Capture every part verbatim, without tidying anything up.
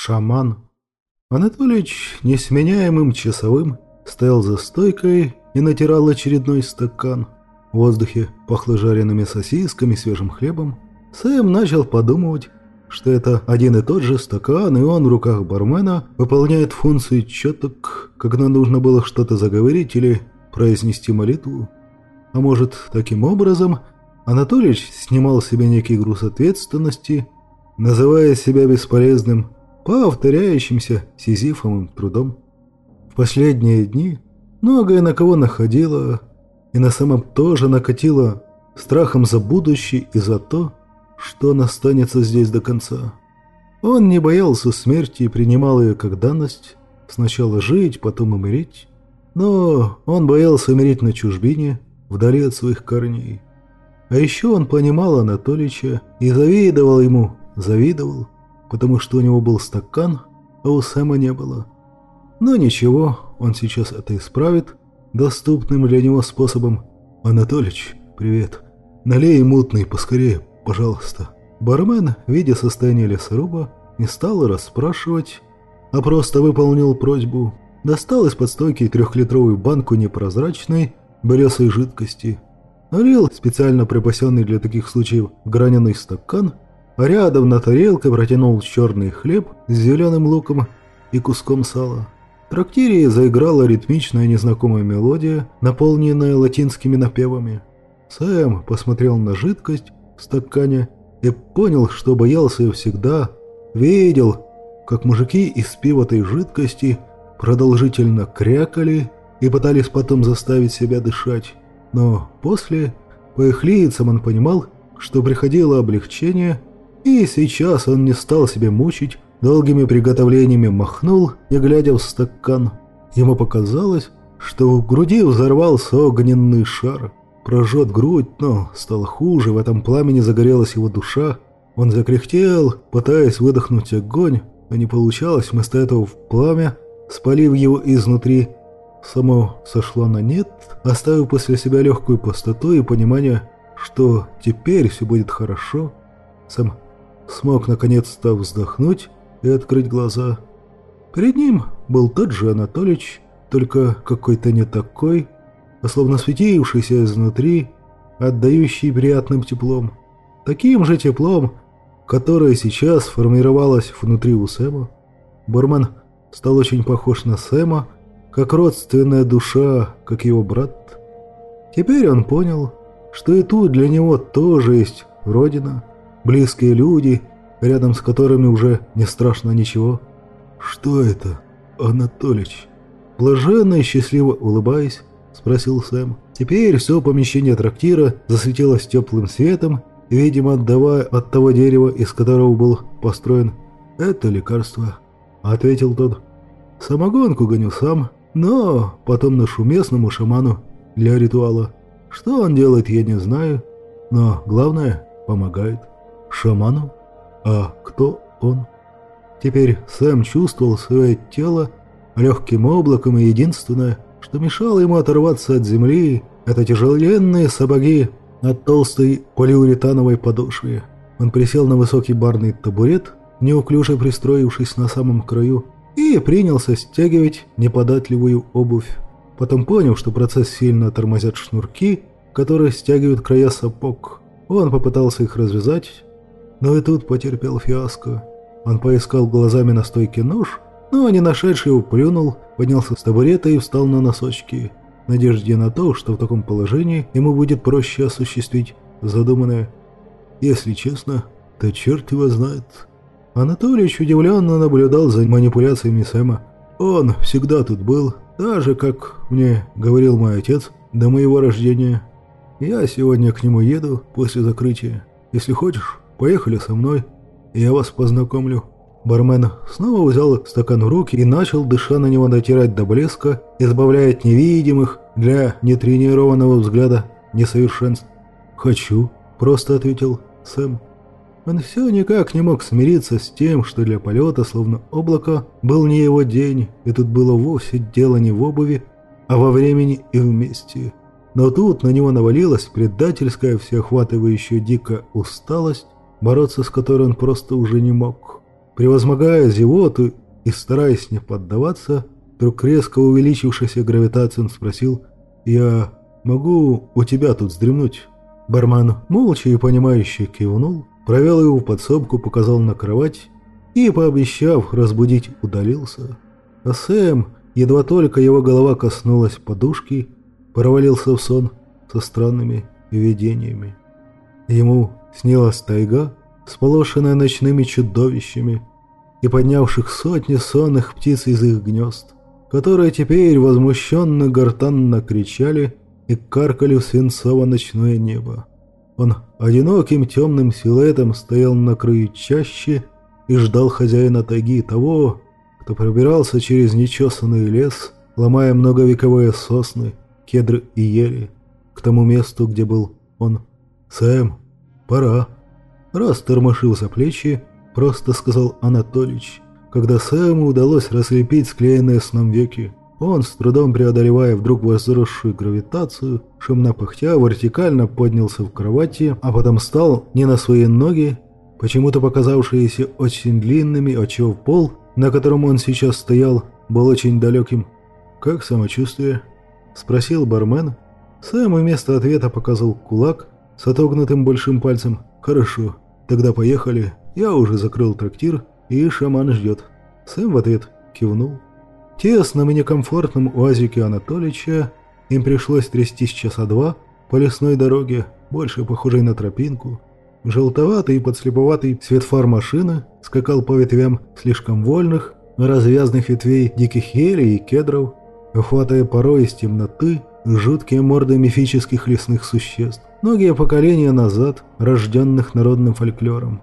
Шаман. Анатолич несменяемым часовым стоял за стойкой и натирал очередной стакан. В воздухе пахло жареными сосисками, свежим хлебом. Сэм начал подумывать, что это один и тот же стакан, и он в руках бармена выполняет функцию четок, когда нужно было что-то заговорить или произнести молитву. А может, таким образом Анатолич снимал с себя некий груз ответственности, называя себя бесполезным, повторяющимся сизифовым трудом. В последние дни многое на кого находило, и на самом тоже накатило страхом за будущее и за то, что он останется здесь до конца. Он не боялся смерти и принимал ее как данность, сначала жить, потом умереть. Но он боялся умереть на чужбине, вдали от своих корней. А еще он понимал Анатолича и завидовал ему, завидовал, потому что у него был стакан, а у Сэма не было. Но ничего, он сейчас это исправит доступным для него способом. «Анатолич, привет. Налей мутный поскорее, пожалуйста». Бармен, видя состояние лесоруба, не стал расспрашивать, а просто выполнил просьбу. Достал из-под стойки трехлитровую банку непрозрачной белесой жидкости. Налил специально припасенный для таких случаев граненый стакан, а рядом на тарелке протянул черный хлеб с зеленым луком и куском сала. В трактире заиграла ритмичная незнакомая мелодия, наполненная латинскими напевами. Сэм посмотрел на жидкость в стакане и понял, что боялся ее всегда. Видел, как мужики из пивотой жидкости продолжительно крякали и пытались потом заставить себя дышать. Но после, по их лицам, он понимал, что приходило облегчение, и сейчас он не стал себя мучить, долгими приготовлениями махнул, не глядя в стакан. Ему показалось, что в груди взорвался огненный шар. Прожжет грудь, но стало хуже, в этом пламени загорелась его душа. Он закряхтел, пытаясь выдохнуть огонь, но не получалось, вместо этого в пламя, спалив его изнутри. Само сошло на нет, оставив после себя легкую пустоту и понимание, что теперь все будет хорошо. Сам смог наконец-то вздохнуть и открыть глаза. Перед ним был тот же Анатолич, только какой-то не такой, а словно светившийся изнутри, отдающий приятным теплом. Таким же теплом, которое сейчас формировалось внутри у Сэма. Бармен стал очень похож на Сэма, как родственная душа, как его брат. Теперь он понял, что и тут для него тоже есть родина, близкие люди, рядом с которыми уже не страшно ничего. «Что это, Анатолич?» Блаженно и счастливо улыбаясь, спросил Сэм. Теперь все помещение трактира засветилось теплым светом, видимо, отдавая от того дерева, из которого был построен. «Это лекарство», — ответил тот. «Самогонку гоню сам, но потом ношу местному шаману для ритуала. Что он делает, я не знаю, но главное, помогает». «Шаману? А кто он?» Теперь Сэм чувствовал свое тело легким облаком, и единственное, что мешало ему оторваться от земли, это тяжеленные сапоги от толстой полиуретановой подошвы. Он присел на высокий барный табурет, неуклюже пристроившись на самом краю, и принялся стягивать неподатливую обувь. Потом понял, что процесс сильно тормозят шнурки, которые стягивают края сапог. Он попытался их развязать, но и тут потерпел фиаско. Он поискал глазами на стойке нож, но, не нашедший его, плюнул, поднялся с табурета и встал на носочки, в надежде на то, что в таком положении ему будет проще осуществить задуманное. Если честно, то черт его знает. Анатолич удивленно наблюдал за манипуляциями Сэма. Он всегда тут был, даже, как мне говорил мой отец, до моего рождения. Я сегодня к нему еду после закрытия. Если хочешь, поехали со мной, и я вас познакомлю». Бармен снова взял стакан в руки и начал, дыша на него, дотирать до блеска, избавляя от невидимых для нетренированного взгляда несовершенств. «Хочу», — просто ответил Сэм. Он все никак не мог смириться с тем, что для полета, словно облако, был не его день, и тут было вовсе дело не в обуви, а во времени и вместе. Но тут на него навалилась предательская, всеохватывающая дикая усталость, бороться с которой он просто уже не мог. Превозмогая зевоту и стараясь не поддаваться, вдруг резко увеличившейся гравитацией он спросил: «Я могу у тебя тут вздремнуть?» Бармен молча и понимающе кивнул, провел его в подсобку, показал на кровать и, пообещав разбудить, удалился. А Сэм, едва только его голова коснулась подушки, провалился в сон со странными видениями. Ему снилась тайга, сполошенная ночными чудовищами и поднявших сотни сонных птиц из их гнезд, которые теперь возмущенно гортанно кричали и каркали в свинцово-ночное небо. Он одиноким темным силуэтом стоял на краю чащи и ждал хозяина тайги, того, кто пробирался через нечесанный лес, ломая многовековые сосны, кедры и ели, к тому месту, где был он. «Сэм, пора!» Раз тормошил за плечи, просто сказал Анатолич, когда Сэму удалось разлепить склеенные сном веки. Он, с трудом преодолевая вдруг возросшую гравитацию, шумно пыхтя, вертикально поднялся в кровати, а потом встал не на свои ноги, почему-то показавшиеся очень длинными, отчего пол, на котором он сейчас стоял, был очень далеким. «Как самочувствие?» – спросил бармен. Сэм вместо ответа показал кулак с отогнутым большим пальцем. «Хорошо, тогда поехали. Я уже закрыл трактир, и шаман ждет». Сэм в ответ кивнул. В тесном и некомфортном уазике Анатолича им пришлось трястись часа два по лесной дороге, больше похожей на тропинку. Желтоватый и подслеповатый свет фар машины скакал по ветвям слишком вольных, развязных ветвей диких елей и кедров, охватывая порой из темноты жуткие морды мифических лесных существ, многие поколения назад, рожденных народным фольклором.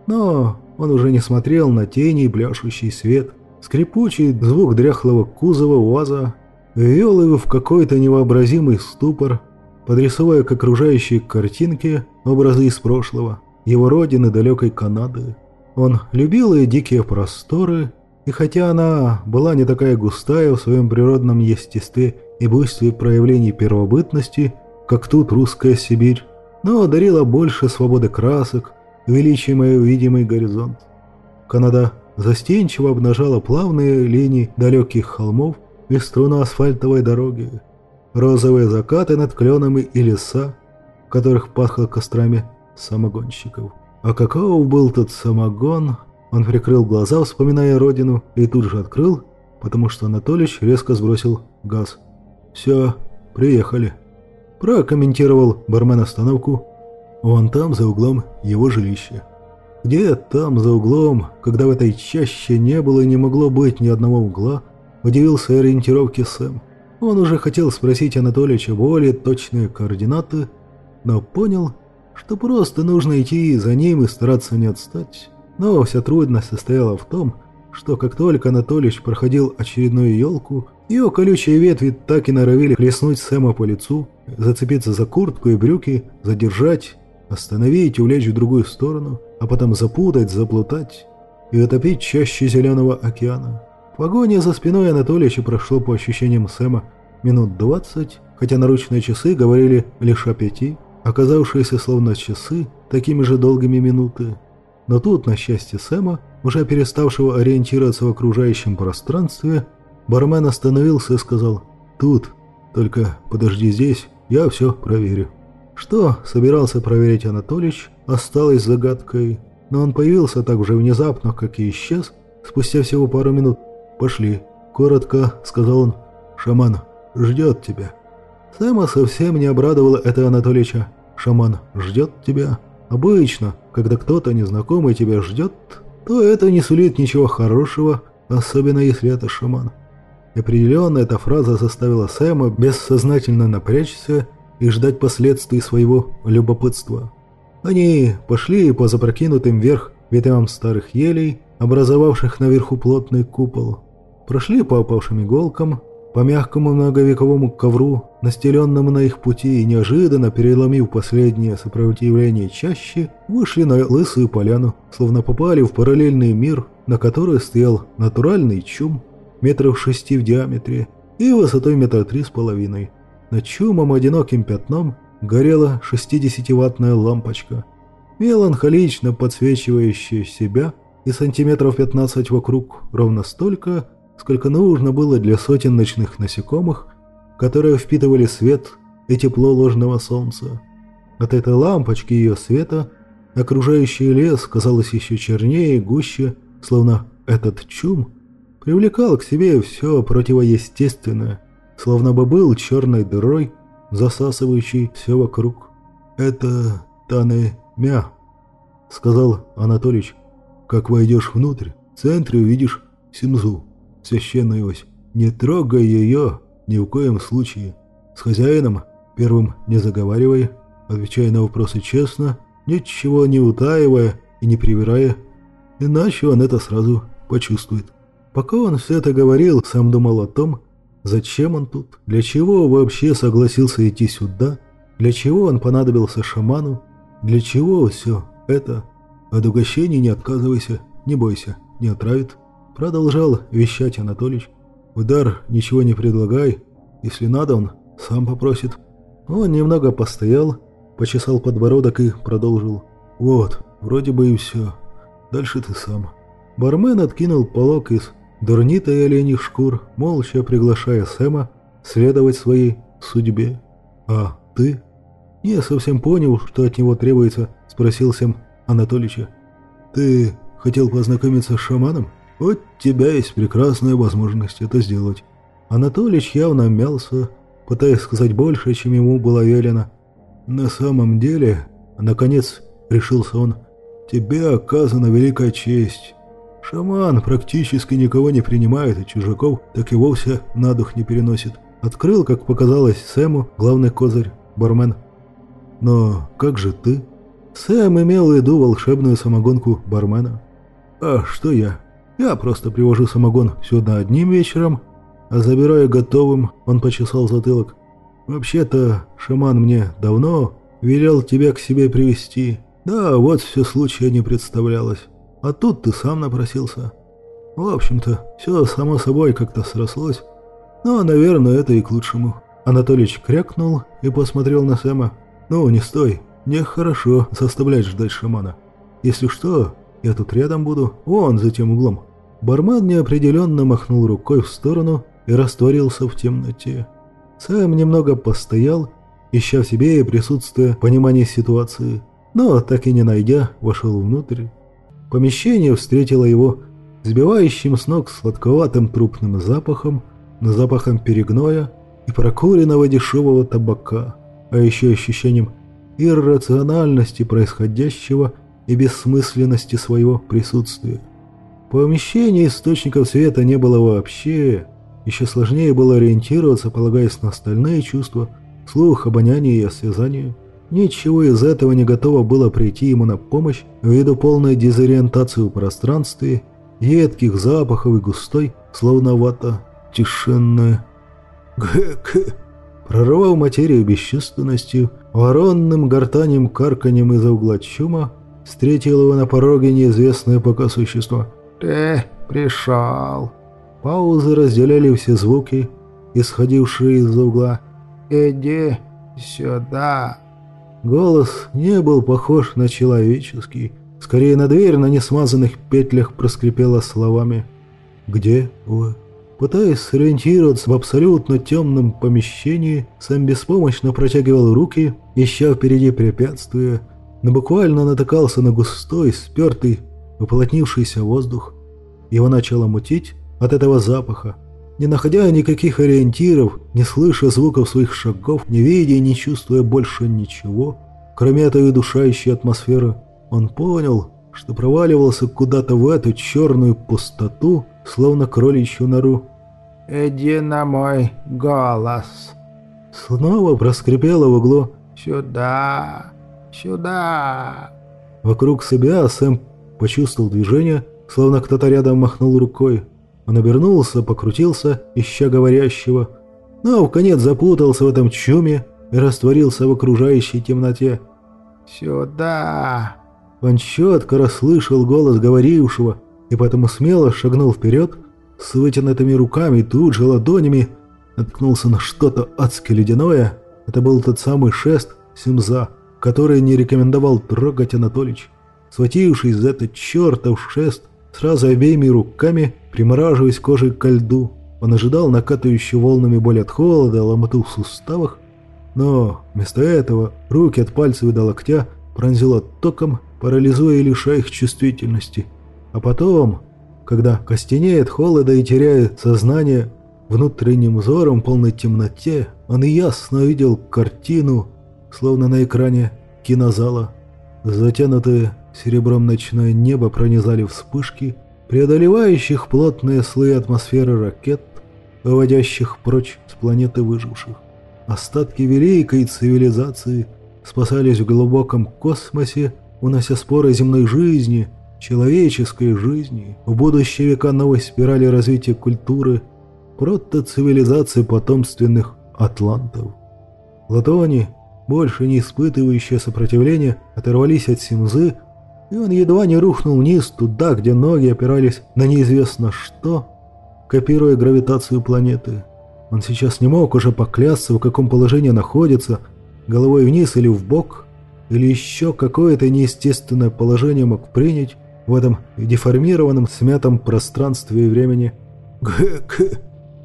Но он уже не смотрел на тени и пляшущий свет. Скрипучий звук дряхлого кузова УАЗа ввел его в какой-то невообразимый ступор, подрисовывая к окружающей картинке образы из прошлого, его родины, далекой Канады. Он любил ее дикие просторы, и хотя она была не такая густая в своем природном естестве и буйстве проявлений первобытности, как тут русская Сибирь, но дарила больше свободы красок, увеличивая видимый горизонт. Канада застенчиво обнажала плавные линии далеких холмов и струну асфальтовой дороги, розовые закаты над кленами и леса, в которых пахло кострами самогонщиков. А каков был тот самогон? Он прикрыл глаза, вспоминая родину, и тут же открыл, потому что Анатолич резко сбросил газ. «Все, приехали», – прокомментировал бармен остановку. «Вон там за углом его жилище». Где там за углом, когда в этой чаще не было и не могло быть ни одного угла, удивился ориентировке Сэм. Он уже хотел спросить Анатолича более точные координаты, но понял, что просто нужно идти за ним и стараться не отстать. Но вся трудность состояла в том, что как только Анатолич проходил очередную елку, ее колючие ветви так и норовили хлестнуть Сэма по лицу, зацепиться за куртку и брюки, задержать, остановить, увлечь в другую сторону, а потом запутать, заплутать и утопить чаще зеленого океана. В погоне за спиной Анатолича прошло по ощущениям Сэма минут двадцать, хотя наручные часы говорили лишь о пяти, оказавшиеся словно часы такими же долгими минуты. Но тут, на счастье Сэма, уже переставшего ориентироваться в окружающем пространстве, бармен остановился и сказал: «Тут, только подожди здесь, я все проверю». Что собирался проверить Анатолич, осталось загадкой, но он появился так же внезапно, как и исчез, спустя всего пару минут. «Пошли», — коротко сказал он. «Шаман ждет тебя». Сэма совсем не обрадовало это Анатолича. «Шаман ждет тебя». Обычно, когда кто-то незнакомый тебя ждет, то это не сулит ничего хорошего, особенно если это шаман. Определенно эта фраза заставила Сэма бессознательно напрячься и ждать последствий своего любопытства. Они пошли по запрокинутым вверх ветвям старых елей, образовавших наверху плотный купол. Прошли по опавшим иголкам, по мягкому многовековому ковру, настеленному на их пути, и неожиданно, переломив последнее сопротивление чаще, вышли на лысую поляну, словно попали в параллельный мир, на который стоял натуральный чум, метров шести в диаметре и высотой метра три с половиной. Над чумом одиноким пятном горела шестидесятиваттная лампочка, меланхолично подсвечивающая себя и сантиметров пятнадцать вокруг, ровно столько, сколько нужно было для сотен ночных насекомых, которые впитывали свет и тепло ложного солнца. От этой лампочки ее света окружающий лес казалось еще чернее и гуще, словно этот чум привлекал к себе все противоестественное, словно бы был черной дырой, засасывающей все вокруг. «Это Тане-Мя», — сказал Анатолич. «Как войдешь внутрь, в центре увидишь Синзу, священную ось. Не трогай ее ни в коем случае. С хозяином первым не заговаривай, отвечай на вопросы честно, ничего не утаивая и не привирая, иначе он это сразу почувствует». Пока он все это говорил, сам думал о том, зачем он тут, для чего вообще согласился идти сюда, для чего он понадобился шаману, для чего все это. «От угощений не отказывайся, не бойся, не отравит», — продолжал вещать Анатолич. «В дар ничего не предлагай, если надо, он сам попросит». Он немного постоял, почесал подбородок и продолжил. «Вот, вроде бы и все. Дальше ты сам». Бармен откинул полог из дурнита и оленьих шкур, молча приглашая Сэма следовать своей судьбе. «А ты?» «Не совсем понял, что от него требуется», — спросил Сэм Анатолича. «Ты хотел познакомиться с шаманом? Вот у тебя есть прекрасная возможность это сделать». Анатолич явно мялся, пытаясь сказать больше, чем ему было велено. «На самом деле, наконец, решился он, тебе оказана великая честь. Шаман практически никого не принимает, и чужаков так и вовсе на дух не переносит». Открыл, как показалось Сэму, главный козырь, бармен. «Но как же ты?» Сэм имел в виду волшебную самогонку бармена. «А что я? Я просто привожу самогон сюда одним вечером, а забираю готовым», — он почесал затылок. «Вообще-то шаман мне давно велел тебя к себе привести. Да, вот все случая не представлялось. А тут ты сам напросился. В общем-то, все само собой как-то срослось. Но, наверное, это и к лучшему». Анатолич крякнул и посмотрел на Сэма. «Ну, не стой. Нехорошо заставлять ждать шамана. Если что, я тут рядом буду, вон за тем углом». Бармен неопределенно махнул рукой в сторону и растворился в темноте. Сэм немного постоял, ища в себе и присутствуя понимание ситуации, но, так и не найдя, вошел внутрь. Помещение встретило его сбивающим с ног сладковатым трупным запахом, запахом перегноя и прокуренного дешевого табака, а еще ощущением иррациональности происходящего и бессмысленности своего присутствия. В помещении источников света не было вообще. Еще сложнее было ориентироваться, полагаясь на остальные чувства, слух, обоняние и осязание. Ничего из этого не готово было прийти ему на помощь ввиду полной дезориентации в пространстве, едких запахов и густой, словно вата, тишины. Г-г. Прорвав материю бесчувственностью, воронным гортанем карканьем из-за угла чума, встретил его на пороге неизвестное пока существо. «Ты пришел». Паузы разделяли все звуки, исходившие из-за угла. «Иди сюда». Голос не был похож на человеческий. Скорее, на дверь на несмазанных петлях проскрипела словами «Где вы?». Пытаясь сориентироваться в абсолютно темном помещении, Сэм беспомощно протягивал руки, ища впереди препятствия, но буквально натыкался на густой, спертый, уплотнившийся воздух. Его начало мутить от этого запаха. Не находя никаких ориентиров, не слыша звуков своих шагов, не видя и не чувствуя больше ничего, кроме этой удушающей атмосферы, он понял, что проваливался куда-то в эту черную пустоту, словно кроличью нору. «Иди на мой голос». Снова проскрипело в углу «Сюда, сюда». Вокруг себя Сэм почувствовал движение, словно кто-то рядом махнул рукой. Он обернулся, покрутился, ища говорящего, но вконец запутался в этом чуме и растворился в окружающей темноте. «Сюда». Он четко расслышал голос говорившего и поэтому смело шагнул вперед, с вытянутыми руками, тут же ладонями наткнулся на что-то адски ледяное. Это был тот самый шест Симза, который не рекомендовал трогать Анатолич. Схватившись за этот чертов шест, Сразу обеими руками примораживаясь кожей ко льду, он ожидал накатывающую волнами боль от холода, ломоту в суставах, но вместо этого руки от пальцев до локтя пронзило током, парализуя и лишая их чувствительности. А потом, когда костенеет холода и теряет сознание, внутренним взором в полной темноте он ясно видел картину, словно на экране кинозала. Затянутое серебром ночное небо пронизали вспышки, преодолевающих плотные слои атмосферы ракет, выводящих прочь с планеты выживших. Остатки великой цивилизации спасались в глубоком космосе, унося споры земной жизни, человеческой жизни, в будущие века новой спирали развития культуры, протоцивилизации потомственных атлантов. Латони, больше не испытывающие сопротивления, оторвались от Симзы, и он едва не рухнул вниз туда, где ноги опирались на неизвестно что, копируя гравитацию планеты. Он сейчас не мог уже поклясться, в каком положении находится, головой вниз или вбок, или еще какое-то неестественное положение мог принять в этом деформированном, смятом пространстве и времени. «Г-г-г!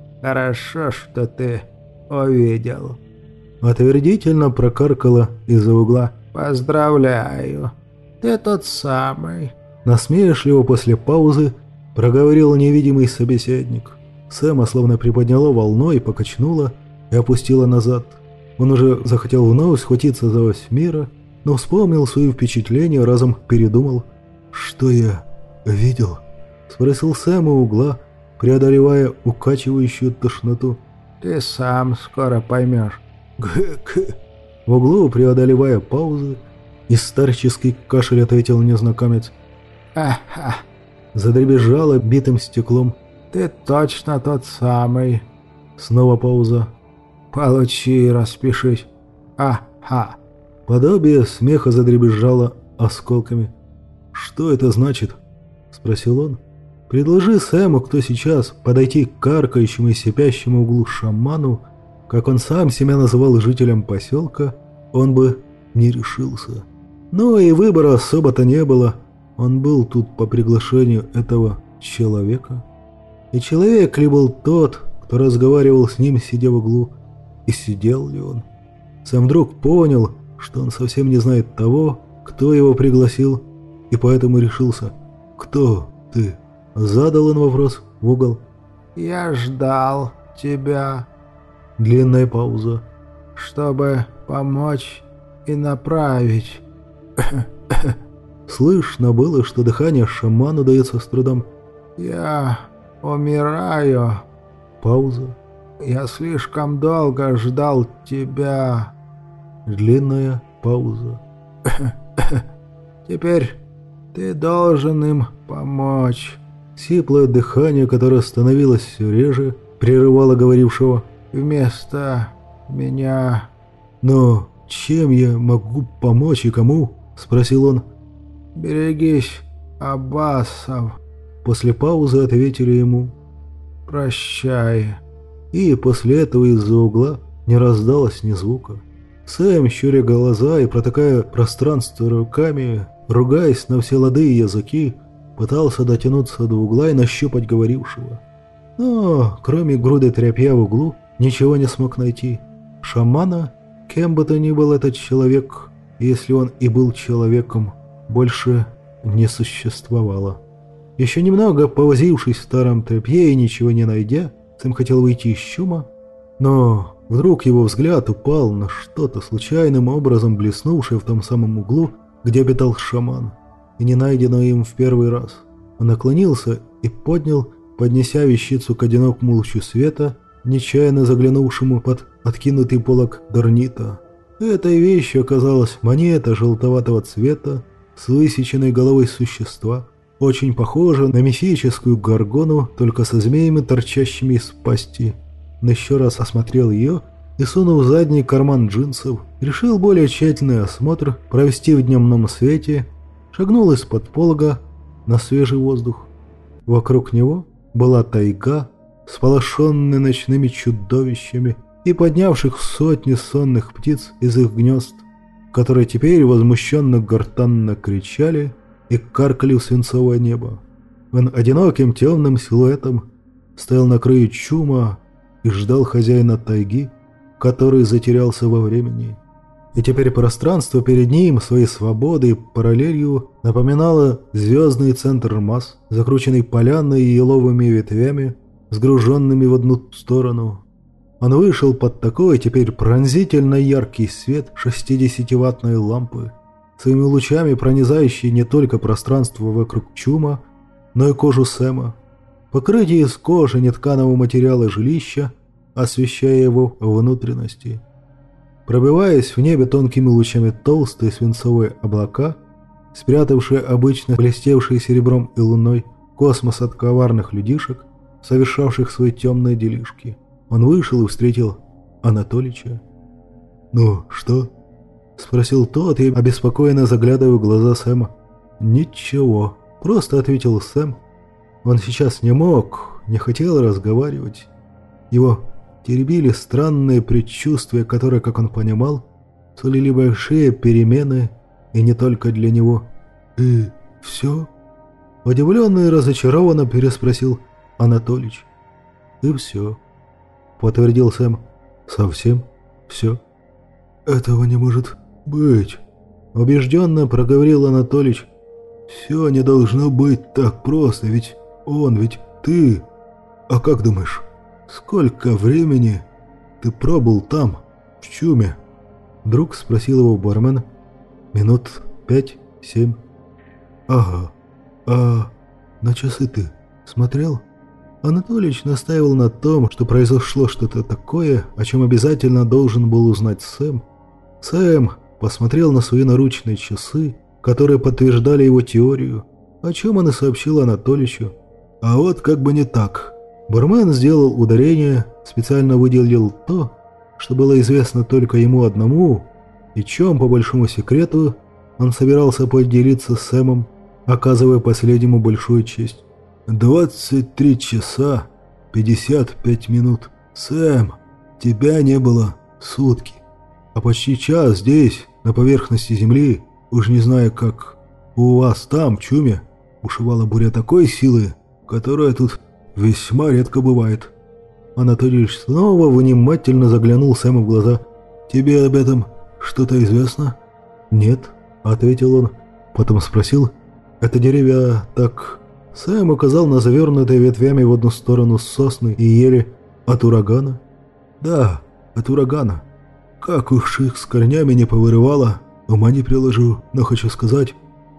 Хорошо, что ты увидел!» Отвердительно прокаркала из-за угла. «Поздравляю! Ты тот самый!» Насмешливо после паузы проговорил невидимый собеседник. Сэма словно приподняла волной, покачнула и опустила назад. Он уже захотел вновь схватиться за ось мира, но вспомнил свои впечатления, разом передумал. «Что я видел?» — спросил Сэм у угла, преодолевая укачивающую тошноту. «Ты сам скоро поймешь». «Г-г». В углу, преодолевая паузы, и старческий кашель ответил незнакомец. «Ага». Задребезжало битым стеклом. «Ты точно тот самый». Снова пауза. «Получи и распишись. Ага». Подобие смеха задребезжало осколками. «Что это значит?» — спросил он. «Предложи Сэму, кто сейчас, подойти к каркающему и сипящему углу шаману, как он сам себя называл жителем поселка, он бы не решился. Но и выбора особо-то не было. Он был тут по приглашению этого человека. И человек ли был тот, кто разговаривал с ним, сидя в углу, и сидел ли он? Сам вдруг понял, что он совсем не знает того, кто его пригласил, и поэтому решился. «Кто ты?» — задал он вопрос в угол. «Я ждал тебя». Длинная пауза. «Чтобы помочь и направить». Слышно было, что дыхание шаману дается с трудом. «Я умираю». Пауза. «Я слишком долго ждал тебя». Длинная пауза. «Теперь ты должен им помочь». Сиплое дыхание, которое становилось все реже, прерывало говорившего. «Вместо меня». «Но чем я могу помочь и кому?» — спросил он. «Берегись, Аббасов». После паузы ответили ему. «Прощай». И после этого из-за угла не раздалось ни звука. Сэм, щуря глаза и протыкая пространство руками, ругаясь на все лады и языки, пытался дотянуться до угла и нащупать говорившего. Но, кроме груды тряпья в углу, ничего не смог найти. Шамана, кем бы то ни был этот человек, если он и был человеком, больше не существовало. Еще немного повозившись в старом тряпье и ничего не найдя, Сэм хотел выйти из чума, но вдруг его взгляд упал на что-то случайным образом блеснувшее в том самом углу, где обитал шаман, и не найденное им в первый раз. Он наклонился и поднял, поднеся вещицу к одинокому лучу света, нечаянно заглянувшему под откинутый полог Дорнита. Этой вещью оказалась монета желтоватого цвета с высеченной головой существа, очень похожа на мифическую горгону, только со змеями, торчащими из пасти. Он еще раз осмотрел ее и, сунув в задний карман джинсов, решил более тщательный осмотр провести в дневном свете, шагнул из-под полога на свежий воздух. Вокруг него была тайга, сполошенная ночными чудовищами и поднявших сотни сонных птиц из их гнезд, которые теперь возмущенно гортанно кричали и каркали в свинцовое небо. Он одиноким темным силуэтом стоял на краю чума и ждал хозяина тайги, который затерялся во времени. И теперь пространство перед ним своей свободой и параллелью напоминало звездный центр масс, закрученный поляной и еловыми ветвями, сгруженными в одну сторону. Он вышел под такой теперь пронзительно яркий свет шестидесятиваттной лампы, своими лучами пронизающий не только пространство вокруг чума, но и кожу Сэма, покрытие из кожи нетканого материала жилища, освещая его внутренности. Пробиваясь в небе тонкими лучами толстые свинцовые облака, спрятавшие обычно блестевшие серебром и луной космос от коварных людишек, совершавших свои темные делишки, он вышел и встретил Анатолича. «Ну, что?» — спросил тот, и обеспокоенно заглядывая в глаза Сэма. «Ничего», — просто ответил Сэм. Он сейчас не мог, не хотел разговаривать. Его теребили странные предчувствия, которые, как он понимал, сулили большие перемены, и не только для него. «И все?» — удивленно и разочарованно переспросил Анатолич. «И все», — подтвердил Сэм. «Совсем все?» «Этого не может быть», — убежденно проговорил Анатолич. «Все не должно быть так просто, ведь он, ведь ты. А как думаешь, сколько времени ты пробыл там, в чуме?» Вдруг спросил его бармен. «Минут пять-семь». «Ага. А на часы ты смотрел?» Анатолич настаивал на том, что произошло что-то такое, о чем обязательно должен был узнать Сэм. Сэм посмотрел на свои наручные часы, которые подтверждали его теорию, о чем он и сообщил Анатоличу. А вот как бы не так. Бармен сделал ударение, специально выделил то, что было известно только ему одному, и чем, по большому секрету, он собирался поделиться с Сэмом, оказывая последнему большую честь. «Двадцать три часа пятьдесят пять минут. Сэм, тебя не было сутки. А почти час здесь, на поверхности земли, уж не знаю как, у вас там, в чуме, бушевала буря такой силы, которая тут весьма редко бывает». Анатолич снова внимательно заглянул Сэму в глаза. «Тебе об этом что-то известно?» «Нет», — ответил он. Потом спросил: «Это деревья так...» Сэм указал на завернутые ветвями в одну сторону сосны и ели. «От урагана?» «Да, от урагана. Как уж их с корнями не повырывало, ума не приложу, но хочу сказать,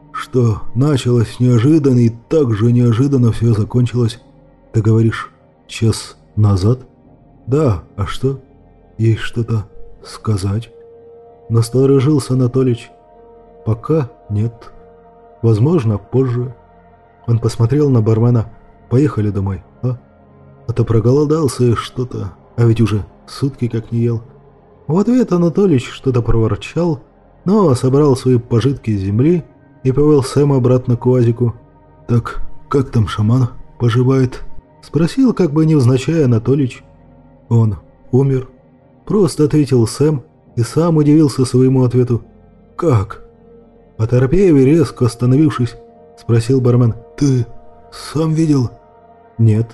что началось неожиданно и так же неожиданно все закончилось». «Ты говоришь, час назад?» «Да, а что? Есть что-то сказать?» Насторожился Анатолич. «Пока нет. Возможно, позже». Он посмотрел на бармена. «Поехали домой, а? А то проголодался и что-то, а ведь уже сутки как не ел». В ответ Анатолич что-то проворчал, но собрал свои пожитки с земли и повел Сэма обратно к УАЗику. «Так как там шаман поживает?» — спросил, как бы невзначай, Анатолич. «Он умер», — просто ответил Сэм и сам удивился своему ответу. «Как?» Оторопев и резко остановившись, спросил бармен. «Ты сам видел?» «Нет».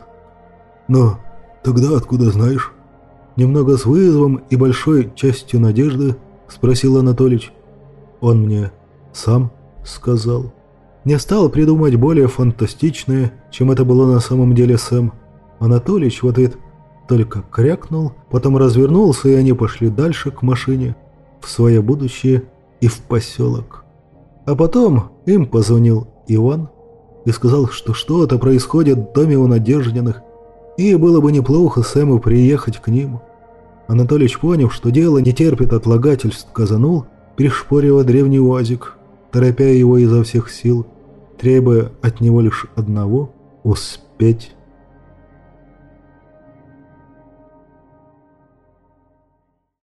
«Но тогда откуда знаешь?» Немного с вызовом и большой частью надежды спросил Анатолич. «Он мне сам сказал». Не стал придумать более фантастичное, чем это было на самом деле Сэм. Анатолич в ответ только крякнул, потом развернулся, и они пошли дальше к машине, в свое будущее и в поселок. А потом им позвонил Иван и сказал, что что-то происходит в доме у Надеждиных, и было бы неплохо Сэму приехать к ним. Анатолич, поняв, что дело не терпит отлагательств, казанул, перешпоривая древний УАЗик, торопя его изо всех сил, требуя от него лишь одного — успеть.